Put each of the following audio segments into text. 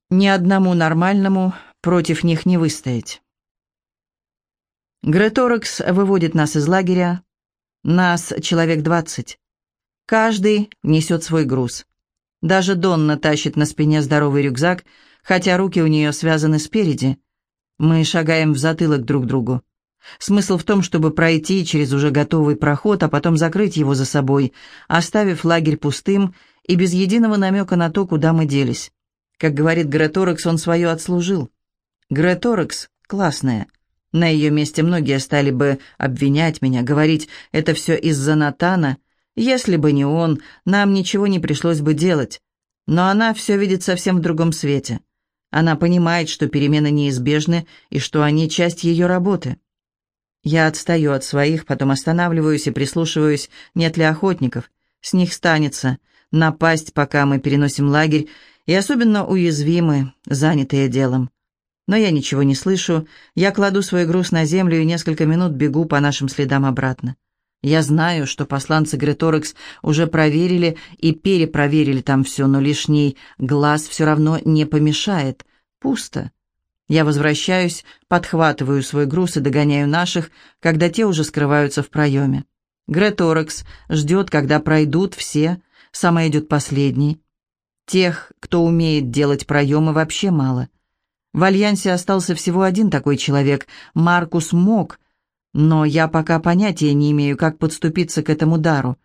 Ни одному нормальному против них не выстоять. Греторекс выводит нас из лагеря. Нас человек 20. Каждый несет свой груз. Даже Донна тащит на спине здоровый рюкзак, хотя руки у нее связаны спереди. Мы шагаем взатылок друг другу. Смысл в том, чтобы пройти через уже готовый проход, а потом закрыть его за собой, оставив лагерь пустым и без единого намека на то, куда мы делись. Как говорит Греторекс, он свое отслужил. Греторекс классная. На ее месте многие стали бы обвинять меня, говорить, это все из-за Натана. Если бы не он, нам ничего не пришлось бы делать. Но она все видит совсем в другом свете. Она понимает, что перемены неизбежны и что они часть ее работы. Я отстаю от своих, потом останавливаюсь и прислушиваюсь, нет ли охотников. С них станется напасть, пока мы переносим лагерь, и особенно уязвимы, занятые делом. Но я ничего не слышу, я кладу свой груз на землю и несколько минут бегу по нашим следам обратно. Я знаю, что посланцы Греторекс уже проверили и перепроверили там все, но лишний глаз все равно не помешает. Пусто. Я возвращаюсь, подхватываю свой груз и догоняю наших, когда те уже скрываются в проеме. Греторекс ждет, когда пройдут все, сама идет последней. Тех, кто умеет делать проемы, вообще мало. В Альянсе остался всего один такой человек, Маркус Мок, но я пока понятия не имею, как подступиться к этому дару.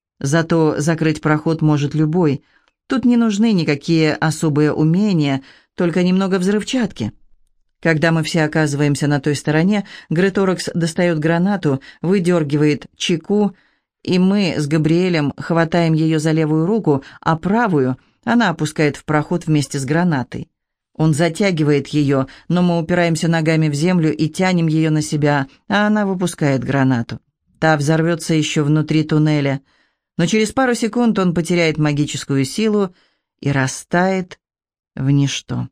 Зато закрыть проход может любой. Тут не нужны никакие особые умения, только немного взрывчатки. Когда мы все оказываемся на той стороне, Греторекс достает гранату, выдергивает чеку, и мы с Габриэлем хватаем ее за левую руку, а правую она опускает в проход вместе с гранатой. Он затягивает ее, но мы упираемся ногами в землю и тянем ее на себя, а она выпускает гранату. Та взорвется еще внутри туннеля, но через пару секунд он потеряет магическую силу и растает в ничто.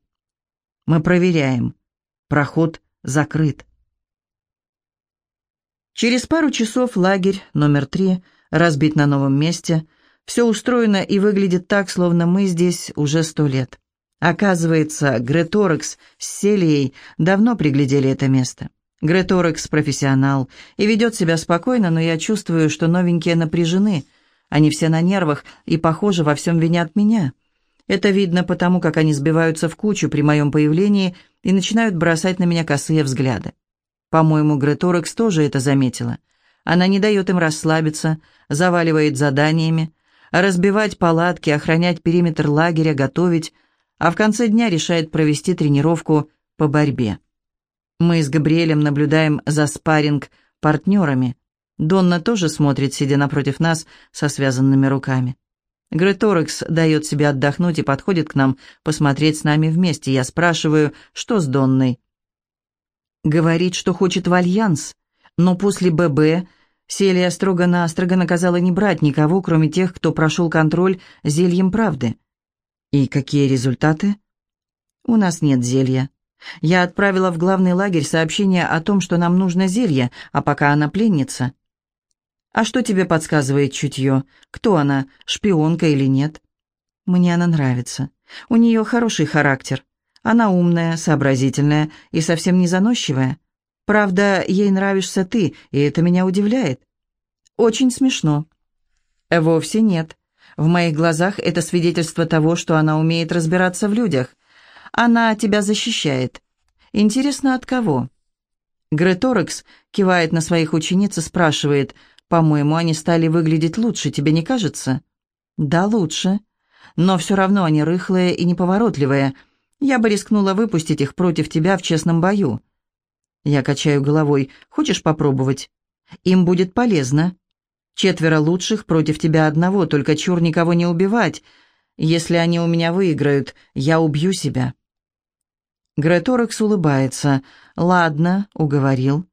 Мы проверяем. Проход закрыт. Через пару часов лагерь номер 3 разбит на новом месте. Все устроено и выглядит так, словно мы здесь уже 100 лет. Оказывается, Греторекс с Селией давно приглядели это место. Греторекс профессионал и ведет себя спокойно, но я чувствую, что новенькие напряжены. Они все на нервах и, похоже, во всем винят меня. Это видно потому, как они сбиваются в кучу при моем появлении и начинают бросать на меня косые взгляды. По-моему, Греторекс тоже это заметила. Она не дает им расслабиться, заваливает заданиями, разбивать палатки, охранять периметр лагеря, готовить, а в конце дня решает провести тренировку по борьбе. Мы с Габриэлем наблюдаем за спарринг-партнерами. Донна тоже смотрит, сидя напротив нас со связанными руками. Греторекс дает себе отдохнуть и подходит к нам посмотреть с нами вместе. Я спрашиваю, что с Донной. Говорит, что хочет в Альянс, но после ББ Селия строго-настрого наказала не брать никого, кроме тех, кто прошел контроль зельем правды. И какие результаты? У нас нет зелья. Я отправила в главный лагерь сообщение о том, что нам нужно зелье, а пока она пленница. А что тебе подсказывает чутье? Кто она, шпионка или нет? Мне она нравится. У нее хороший характер. Она умная, сообразительная и совсем не заносчивая. Правда, ей нравишься ты, и это меня удивляет. Очень смешно. Вовсе нет. В моих глазах это свидетельство того, что она умеет разбираться в людях. Она тебя защищает. Интересно, от кого? Греторекс кивает на своих учениц и спрашивает: «По-моему, они стали выглядеть лучше, тебе не кажется?» «Да, лучше. Но все равно они рыхлые и неповоротливые. Я бы рискнула выпустить их против тебя в честном бою». Я качаю головой. «Хочешь попробовать? Им будет полезно. 4 лучших против тебя одного, только чур никого не убивать. Если они у меня выиграют, я убью себя». Греторекс улыбается. «Ладно, уговорил.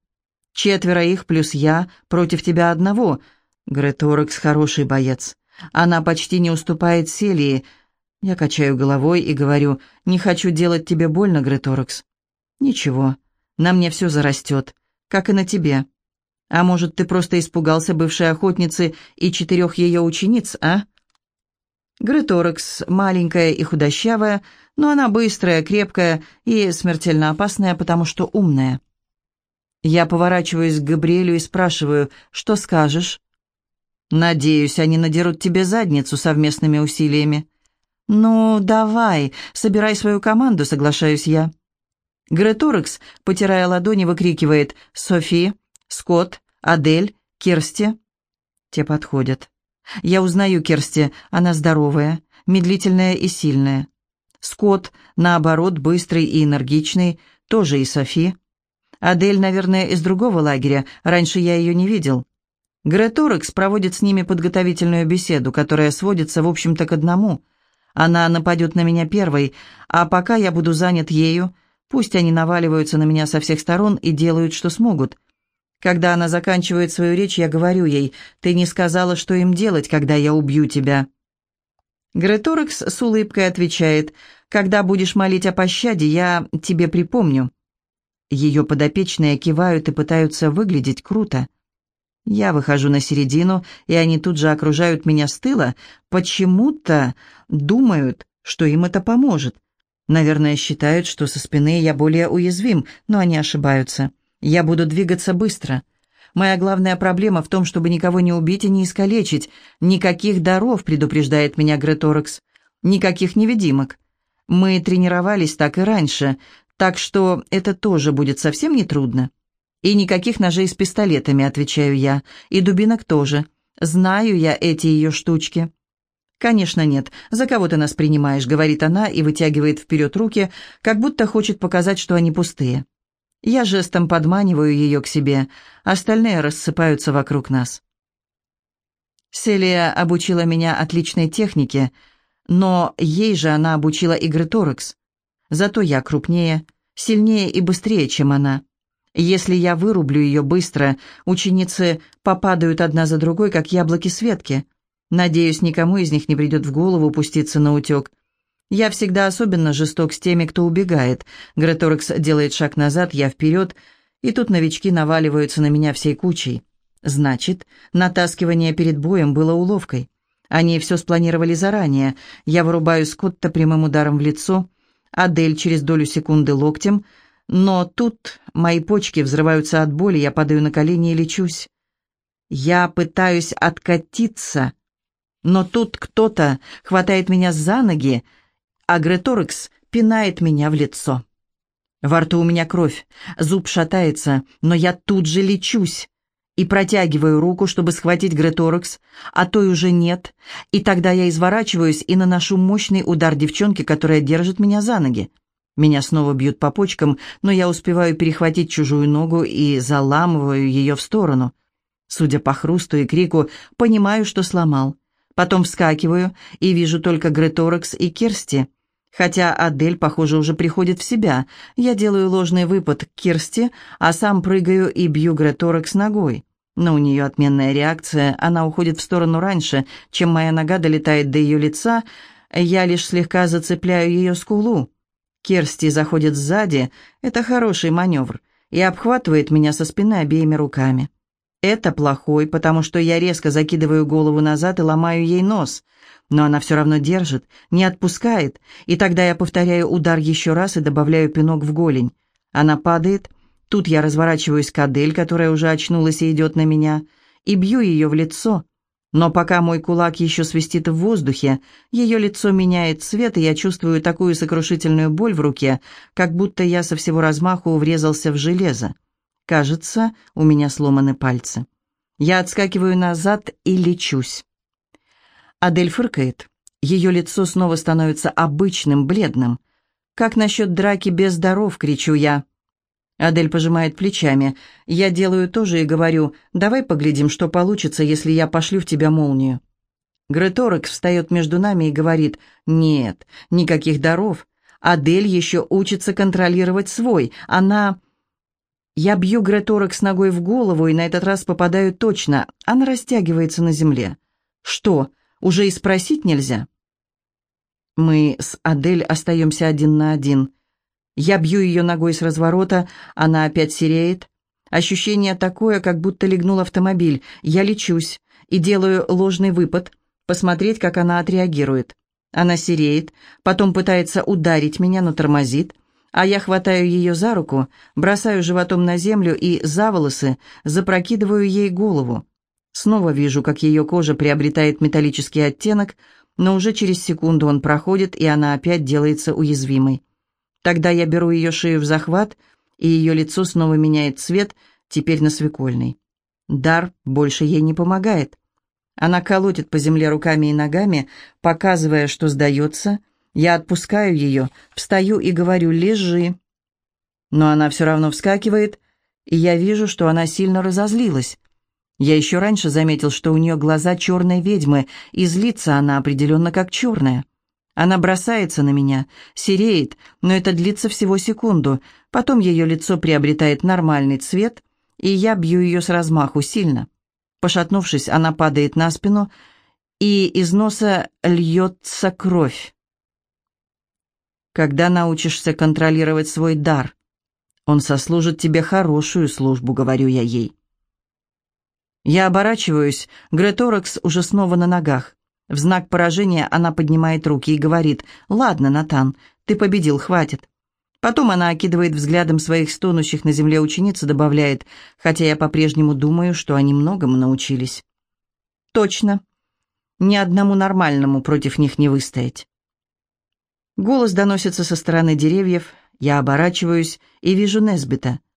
4 их плюс я против тебя одного. Греторекс хороший боец. Она почти не уступает Селии». Я качаю головой и говорю: «Не хочу делать тебе больно, Греторекс». «Ничего, на мне все зарастет, как и на тебе. А может, ты просто испугался бывшей охотницы и 4 ее учениц, а?» Греторекс маленькая и худощавая, Но она быстрая, крепкая и смертельно опасная, потому что умная. Я поворачиваюсь к Габриэлю и спрашиваю, что скажешь? «Надеюсь, они надерут тебе задницу совместными усилиями». «Ну, давай, собирай свою команду», — соглашаюсь я. Греторекс, потирая ладони, выкрикивает: «Софи, Скотт, Адель, Керсти». Те подходят. Я узнаю Керсти, она здоровая, медлительная и сильная. Скотт, наоборот, быстрый и энергичный, тоже и Софи. Адель, наверное, из другого лагеря, раньше я ее не видел. Греторекс проводит с ними подготовительную беседу, которая сводится, в общем-то, к одному. Она нападет на меня первой, а пока я буду занят ею, пусть они наваливаются на меня со всех сторон и делают, что смогут. Когда она заканчивает свою речь, я говорю ей: «Ты не сказала, что им делать, когда я убью тебя». Греторекс с улыбкой отвечает: «Когда будешь молить о пощаде, я тебе припомню». Ее подопечные кивают и пытаются выглядеть круто. Я выхожу на середину, и они тут же окружают меня с тыла, почему-то думают, что им это поможет. Наверное, считают, что со спины я более уязвим, но они ошибаются. Я буду двигаться быстро. Моя главная проблема в том, чтобы никого не убить и не искалечить. Никаких даров, предупреждает меня Греторекс. Никаких невидимок. Мы тренировались так и раньше, так что это тоже будет совсем нетрудно. «И никаких ножей с пистолетами», — отвечаю я, — «и дубинок тоже. Знаю я эти ее штучки». «Конечно нет. За кого ты нас принимаешь?» — говорит она и вытягивает вперед руки, как будто хочет показать, что они пустые. Я жестом подманиваю ее к себе, остальные рассыпаются вокруг нас. Селия обучила меня отличной технике, но ей же она обучила и Греторекс. Зато я крупнее, сильнее и быстрее, чем она. Если я вырублю ее быстро, ученицы попадают одна за другой, как яблоки с ветки. Надеюсь, никому из них не придет в голову пуститься на утек. Я всегда особенно жесток с теми, кто убегает. Греторекс делает шаг назад, я вперед, и тут новички наваливаются на меня всей кучей. Значит, натаскивание перед боем было уловкой. Они все спланировали заранее. Я вырубаю Скотта прямым ударом в лицо, Адель через долю секунды локтем, но тут мои почки взрываются от боли, я падаю на колени и лечусь. Я пытаюсь откатиться, но тут кто-то хватает меня за ноги, а Греторекс пинает меня в лицо. Во рту у меня кровь, зуб шатается, но я тут же лечусь и протягиваю руку, чтобы схватить Греторекс, а той уже нет, и тогда я изворачиваюсь и наношу мощный удар девчонке, которая держит меня за ноги. Меня снова бьют по почкам, но я успеваю перехватить чужую ногу и заламываю ее в сторону. Судя по хрусту и крику, понимаю, что сломал. Потом вскакиваю и вижу только Греторекс и Керсти. Хотя Адель, похоже, уже приходит в себя. Я делаю ложный выпад к Керсти, а сам прыгаю и бью Греторекс ногой. Но у нее отменная реакция, она уходит в сторону раньше, чем моя нога долетает до ее лица, я лишь слегка зацепляю ее скулу. Керсти заходит сзади, это хороший маневр, и обхватывает меня со спины обеими руками. Это плохой, потому что я резко закидываю голову назад и ломаю ей нос, но она все равно держит, не отпускает, и тогда я повторяю удар еще раз и добавляю пинок в голень. Она падает, тут я разворачиваюсь к Адель, которая уже очнулась и идет на меня, и бью ее в лицо. Но пока мой кулак еще свистит в воздухе, ее лицо меняет цвет, и я чувствую такую сокрушительную боль в руке, как будто я со всего размаху врезался в железо. Кажется, у меня сломаны пальцы. Я отскакиваю назад и лечусь. Адель фыркает. Ее лицо снова становится обычным, бледным. «Как насчет драки без даров?» — кричу я. Адель пожимает плечами. Я делаю то же и говорю: «Давай поглядим, что получится, если я пошлю в тебя молнию». Греторекс встает между нами и говорит: «Нет, никаких даров. Адель еще учится контролировать свой. Она...» Я бью Греторекс ногой в голову, и на этот раз попадаю точно. Она растягивается на земле. «Что, уже и спросить нельзя?» Мы с Адель остаемся один на один. Я бью ее ногой с разворота, она опять сереет. Ощущение такое, как будто легнул автомобиль. Я лечусь и делаю ложный выпад, посмотреть, как она отреагирует. Она сереет, потом пытается ударить меня, но тормозит, а я хватаю ее за руку, бросаю животом на землю и за волосы запрокидываю ей голову. Снова вижу, как ее кожа приобретает металлический оттенок, но уже через секунду он проходит, и она опять делается уязвимой. Тогда я беру ее шею в захват, и ее лицо снова меняет цвет, теперь на свекольный. Дар больше ей не помогает. Она колотит по земле руками и ногами, показывая, что сдается. Я отпускаю ее, встаю и говорю «лежи». Но она все равно вскакивает, и я вижу, что она сильно разозлилась. Я еще раньше заметил, что у нее глаза черной ведьмы, и злится она определенно как черная. Она бросается на меня, сереет, но это длится всего секунду. Потом ее лицо приобретает нормальный цвет, и я бью ее с размаху сильно. Пошатнувшись, она падает на спину, и из носа льется кровь. Когда научишься контролировать свой дар, он сослужит тебе хорошую службу, говорю я ей. Я оборачиваюсь, Греторекс уже снова на ногах. В знак поражения она поднимает руки и говорит: «Ладно, Натан, ты победил, хватит». Потом она окидывает взглядом своих стонущих на земле учениц и добавляет: «Хотя я по-прежнему думаю, что они многому научились». «Точно. Ни одному нормальному против них не выстоять». Голос доносится со стороны деревьев. Я оборачиваюсь и вижу Несбита.